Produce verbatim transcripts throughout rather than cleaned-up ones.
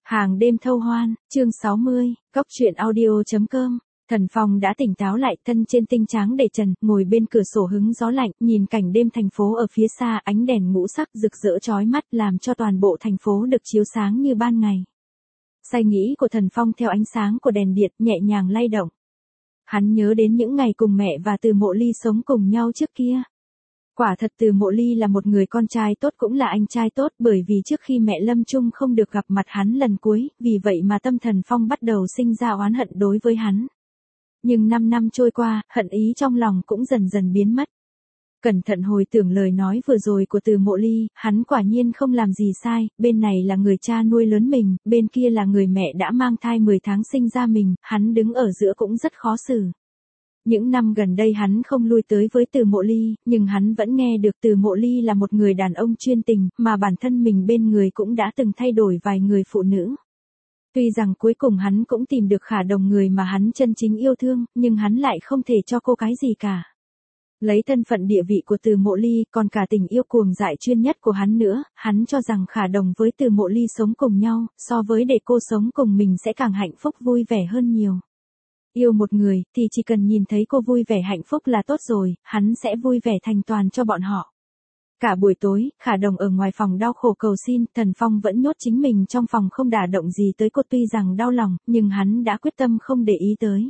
Hàng đêm thâu hoan, chương sáu mươi, cốc truyện audio chấm com. Thần Phong đã tỉnh táo lại, thân trên tinh tráng để trần, ngồi bên cửa sổ hứng gió lạnh, nhìn cảnh đêm thành phố ở phía xa, ánh đèn ngũ sắc rực rỡ chói mắt làm cho toàn bộ thành phố được chiếu sáng như ban ngày. Say nghĩ của Thần Phong theo ánh sáng của đèn điện nhẹ nhàng lay động. Hắn nhớ đến những ngày cùng mẹ và Từ Mộ Ly sống cùng nhau trước kia. Quả thật Từ Mộ Ly là một người con trai tốt, cũng là anh trai tốt, bởi vì trước khi mẹ lâm chung không được gặp mặt hắn lần cuối, vì vậy mà tâm Thần Phong bắt đầu sinh ra oán hận đối với hắn. Nhưng năm năm trôi qua, hận ý trong lòng cũng dần dần biến mất. Cẩn thận hồi tưởng lời nói vừa rồi của Từ Mộ Ly, hắn quả nhiên không làm gì sai, bên này là người cha nuôi lớn mình, bên kia là người mẹ đã mang thai mười tháng sinh ra mình, hắn đứng ở giữa cũng rất khó xử. Những năm gần đây hắn không lui tới với Từ Mộ Ly, nhưng hắn vẫn nghe được Từ Mộ Ly là một người đàn ông chuyên tình, mà bản thân mình bên người cũng đã từng thay đổi vài người phụ nữ. Tuy rằng cuối cùng hắn cũng tìm được Khả Đồng, người mà hắn chân chính yêu thương, nhưng hắn lại không thể cho cô cái gì cả. Lấy thân phận địa vị của Từ Mộ Ly, còn cả tình yêu cuồng dại chuyên nhất của hắn nữa, hắn cho rằng Khả Đồng với Từ Mộ Ly sống cùng nhau, so với để cô sống cùng mình sẽ càng hạnh phúc vui vẻ hơn nhiều. Yêu một người, thì chỉ cần nhìn thấy cô vui vẻ hạnh phúc là tốt rồi, hắn sẽ vui vẻ thành toàn cho bọn họ. Cả buổi tối, Khả Đồng ở ngoài phòng đau khổ cầu xin, Thần Phong vẫn nhốt chính mình trong phòng không đả động gì tới cô, tuy rằng đau lòng, nhưng hắn đã quyết tâm không để ý tới.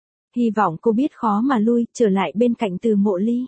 Hy vọng cô biết khó mà lui, trở lại bên cạnh Từ Mộ Ly.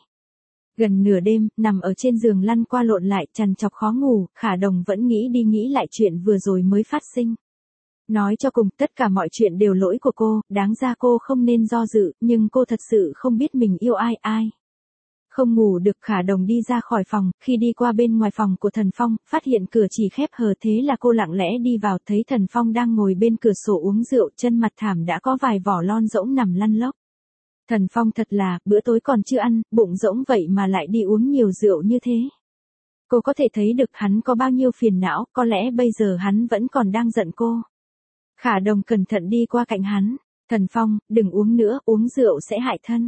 Gần nửa đêm, nằm ở trên giường lăn qua lộn lại, trằn trọc khó ngủ, Khả Đồng vẫn nghĩ đi nghĩ lại chuyện vừa rồi mới phát sinh. Nói cho cùng, tất cả mọi chuyện đều lỗi của cô, đáng ra cô không nên do dự, nhưng cô thật sự không biết mình yêu ai ai. Không ngủ được, Khả Đồng đi ra khỏi phòng, khi đi qua bên ngoài phòng của Thần Phong, phát hiện cửa chỉ khép hờ, thế là cô lặng lẽ đi vào, thấy Thần Phong đang ngồi bên cửa sổ uống rượu, chân mặt thảm đã có vài vỏ lon rỗng nằm lăn lóc. Thần Phong thật là, bữa tối còn chưa ăn, bụng rỗng vậy mà lại đi uống nhiều rượu như thế. Cô có thể thấy được hắn có bao nhiêu phiền não, có lẽ bây giờ hắn vẫn còn đang giận cô. Khả Đồng cẩn thận đi qua cạnh hắn. Thần Phong, đừng uống nữa, uống rượu sẽ hại thân.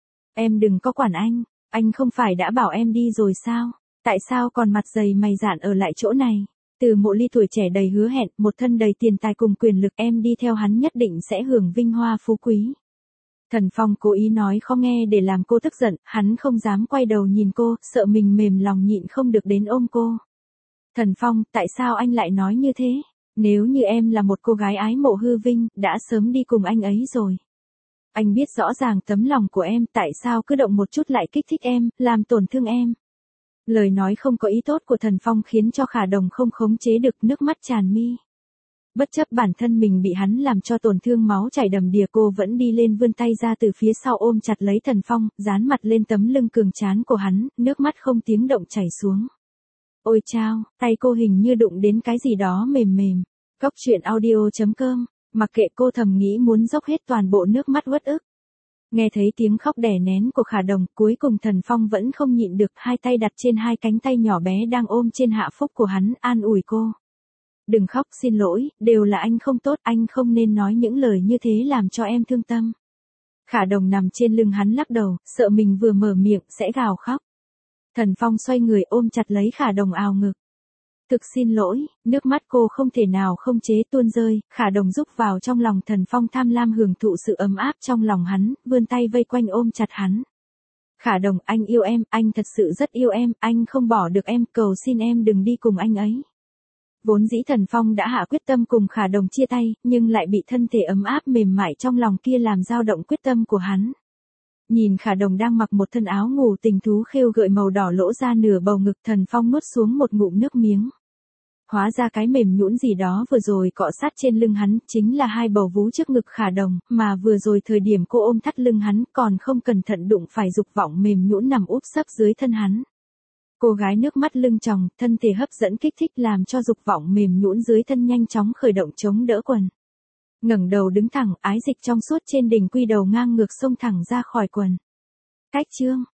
Em đừng có quản anh, anh không phải đã bảo em đi rồi sao? Tại sao còn mặt dày mày dạn ở lại chỗ này? Từ Mộ Ly tuổi trẻ đầy hứa hẹn, một thân đầy tiền tài cùng quyền lực, em đi theo hắn nhất định sẽ hưởng vinh hoa phú quý. Thần Phong cố ý nói khó nghe để làm cô tức giận, hắn không dám quay đầu nhìn cô, sợ mình mềm lòng nhịn không được đến ôm cô. Thần Phong, tại sao anh lại nói như thế? Nếu như em là một cô gái ái mộ hư vinh, đã sớm đi cùng anh ấy rồi. Anh biết rõ ràng tấm lòng của em, tại sao cứ động một chút lại kích thích em, làm tổn thương em. Lời nói không có ý tốt của Thần Phong khiến cho Khả Đồng không khống chế được, nước mắt tràn mi. Bất chấp bản thân mình bị hắn làm cho tổn thương máu chảy đầm đìa, cô vẫn đi lên vươn tay ra từ phía sau ôm chặt lấy Thần Phong, dán mặt lên tấm lưng cường tráng của hắn, nước mắt không tiếng động chảy xuống. Ôi chao, tay cô hình như đụng đến cái gì đó mềm mềm. Cốc truyện audio chấm com, mặc kệ cô thầm nghĩ muốn dốc hết toàn bộ nước mắt uất ức. Nghe thấy tiếng khóc đè nén của Khả Đồng, cuối cùng Thần Phong vẫn không nhịn được, hai tay đặt trên hai cánh tay nhỏ bé đang ôm trên hạ phúc của hắn, an ủi cô. Đừng khóc, xin lỗi, đều là anh không tốt, anh không nên nói những lời như thế làm cho em thương tâm. Khả Đồng nằm trên lưng hắn lắc đầu, sợ mình vừa mở miệng sẽ gào khóc. Thần Phong xoay người ôm chặt lấy Khả Đồng ào ngực. Thực xin lỗi, nước mắt cô không thể nào không chế tuôn rơi, Khả Đồng rúc vào trong lòng Thần Phong, tham lam hưởng thụ sự ấm áp trong lòng hắn, vươn tay vây quanh ôm chặt hắn. Khả Đồng, anh yêu em, anh thật sự rất yêu em, anh không bỏ được em, cầu xin em đừng đi cùng anh ấy. Vốn dĩ Thần Phong đã hạ quyết tâm cùng Khả Đồng chia tay, nhưng lại bị thân thể ấm áp mềm mại trong lòng kia làm dao động quyết tâm của hắn. Nhìn Khả Đồng đang mặc một thân áo ngủ tình thú khêu gợi màu đỏ lỗ ra nửa bầu ngực, Thần Phong nuốt xuống một ngụm nước miếng. Hóa ra cái mềm nhũn gì đó vừa rồi cọ sát trên lưng hắn, chính là hai bầu vú trước ngực Khả Đồng, mà vừa rồi thời điểm cô ôm thắt lưng hắn, còn không cẩn thận đụng phải dục vọng mềm nhũn nằm úp sấp dưới thân hắn. Cô gái nước mắt lưng tròng, thân thể hấp dẫn kích thích làm cho dục vọng mềm nhũn dưới thân nhanh chóng khởi động chống đỡ quần. Ngẩng đầu đứng thẳng, ái dịch trong suốt trên đỉnh quy đầu ngang ngược xông thẳng ra khỏi quần. Cách chương